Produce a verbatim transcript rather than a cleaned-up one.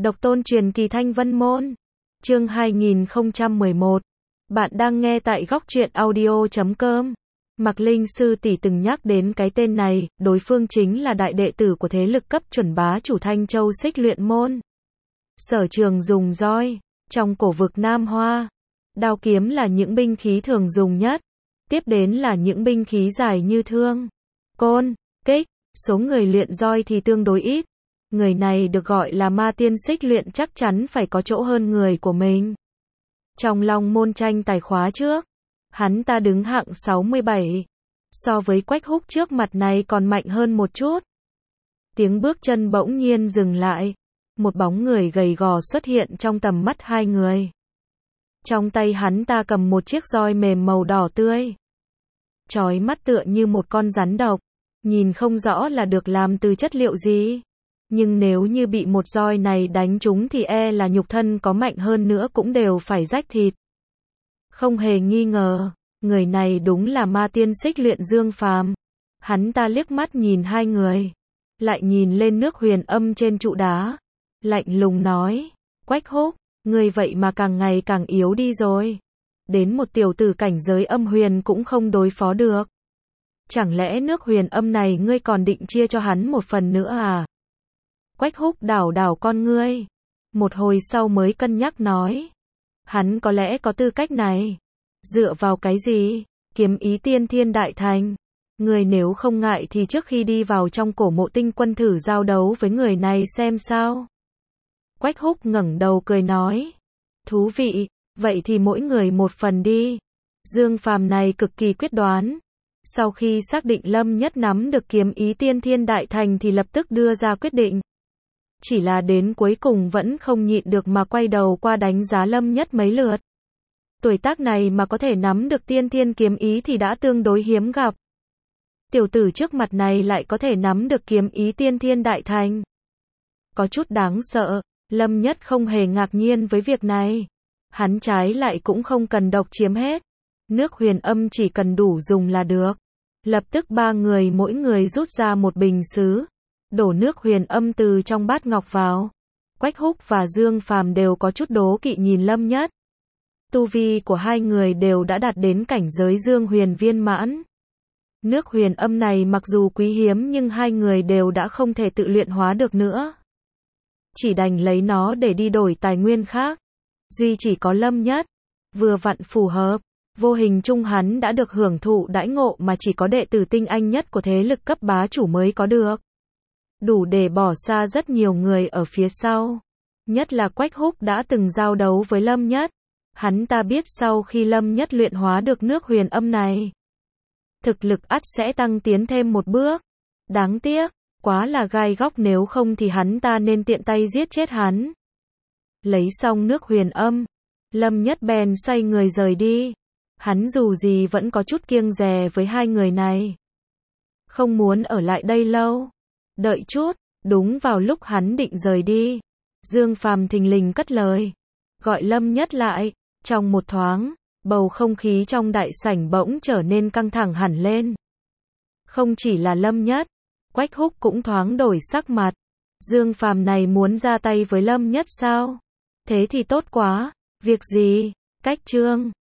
Độc tôn truyền kỳ Thanh Vân Môn. Chương hai nghìn không trăm mười một. Bạn đang nghe tại góc truyện audio chấm com. Mạc Linh sư tỷ từng nhắc đến cái tên này, đối phương chính là đại đệ tử của thế lực cấp chuẩn bá chủ Thanh Châu Xích Luyện Môn. Sở trường dùng roi, trong cổ vực Nam Hoa, đao kiếm là những binh khí thường dùng nhất, tiếp đến là những binh khí dài như thương, côn, kích, số người luyện roi thì tương đối ít. Người này được gọi là ma tiên xích luyện chắc chắn phải có chỗ hơn người của mình. Trong Long Môn tranh tài khóa trước, hắn ta đứng hạng sáu mươi bảy. So với Quách Húc trước mặt này còn mạnh hơn một chút. Tiếng bước chân bỗng nhiên dừng lại. Một bóng người gầy gò xuất hiện trong tầm mắt hai người. Trong tay hắn ta cầm một chiếc roi mềm màu đỏ tươi. Chói mắt tựa như một con rắn độc. Nhìn không rõ là được làm từ chất liệu gì. Nhưng nếu như bị một roi này đánh trúng thì e là nhục thân có mạnh hơn nữa cũng đều phải rách thịt. Không hề nghi ngờ, người này đúng là ma tiên xích luyện Dương Phàm. Hắn ta liếc mắt nhìn hai người, lại nhìn lên nước huyền âm trên trụ đá, lạnh lùng nói, Quách Húc, ngươi vậy mà càng ngày càng yếu đi rồi. Đến một tiểu tử cảnh giới âm huyền cũng không đối phó được. Chẳng lẽ nước huyền âm này ngươi còn định chia cho hắn một phần nữa à? Quách Húc đảo đảo con ngươi, một hồi sau mới cân nhắc nói, hắn có lẽ có tư cách này. Dựa vào cái gì? Kiếm ý tiên thiên đại thành. Người nếu không ngại thì trước khi đi vào trong cổ mộ tinh quân thử giao đấu với người này xem sao. Quách Húc ngẩng đầu cười nói, thú vị, vậy thì mỗi người một phần đi. Dương Phàm này cực kỳ quyết đoán. Sau khi xác định Lâm Nhất nắm được kiếm ý tiên thiên đại thành thì lập tức đưa ra quyết định. Chỉ là đến cuối cùng vẫn không nhịn được mà quay đầu qua đánh giá Lâm Nhất mấy lượt. Tuổi tác này mà có thể nắm được tiên thiên kiếm ý thì đã tương đối hiếm gặp. Tiểu tử trước mặt này lại có thể nắm được kiếm ý tiên thiên đại thành. Có chút đáng sợ, Lâm Nhất không hề ngạc nhiên với việc này. Hắn trái lại cũng không cần độc chiếm hết. Nước huyền âm chỉ cần đủ dùng là được. Lập tức ba người mỗi người rút ra một bình sứ. Đổ nước huyền âm từ trong bát ngọc vào. Quách Húc và Dương Phàm đều có chút đố kỵ nhìn Lâm Nhất. Tu vi của hai người đều đã đạt đến cảnh giới dương huyền viên mãn. Nước huyền âm này mặc dù quý hiếm nhưng hai người đều đã không thể tự luyện hóa được nữa. Chỉ đành lấy nó để đi đổi tài nguyên khác. Duy chỉ có Lâm Nhất, vừa vặn phù hợp. Vô hình chung hắn đã được hưởng thụ đãi ngộ mà chỉ có đệ tử tinh anh nhất của thế lực cấp bá chủ mới có được. Đủ để bỏ xa rất nhiều người ở phía sau. Nhất là Quách Húc đã từng giao đấu với Lâm Nhất. Hắn ta biết sau khi Lâm Nhất luyện hóa được nước huyền âm này, thực lực ắt sẽ tăng tiến thêm một bước. Đáng tiếc, quá là gai góc, nếu không thì hắn ta nên tiện tay giết chết hắn. Lấy xong nước huyền âm, Lâm Nhất bèn xoay người rời đi. Hắn dù gì vẫn có chút kiêng dè với hai người này. Không muốn ở lại đây lâu. Đợi chút, đúng vào lúc hắn định rời đi, Dương Phàm thình lình cất lời, gọi Lâm Nhất lại. Trong một thoáng, bầu không khí trong đại sảnh bỗng trở nên căng thẳng hẳn lên. Không chỉ là Lâm Nhất, Quách Húc cũng thoáng đổi sắc mặt. Dương Phàm này muốn ra tay với Lâm Nhất sao? Thế thì tốt quá. Việc gì? Cách chương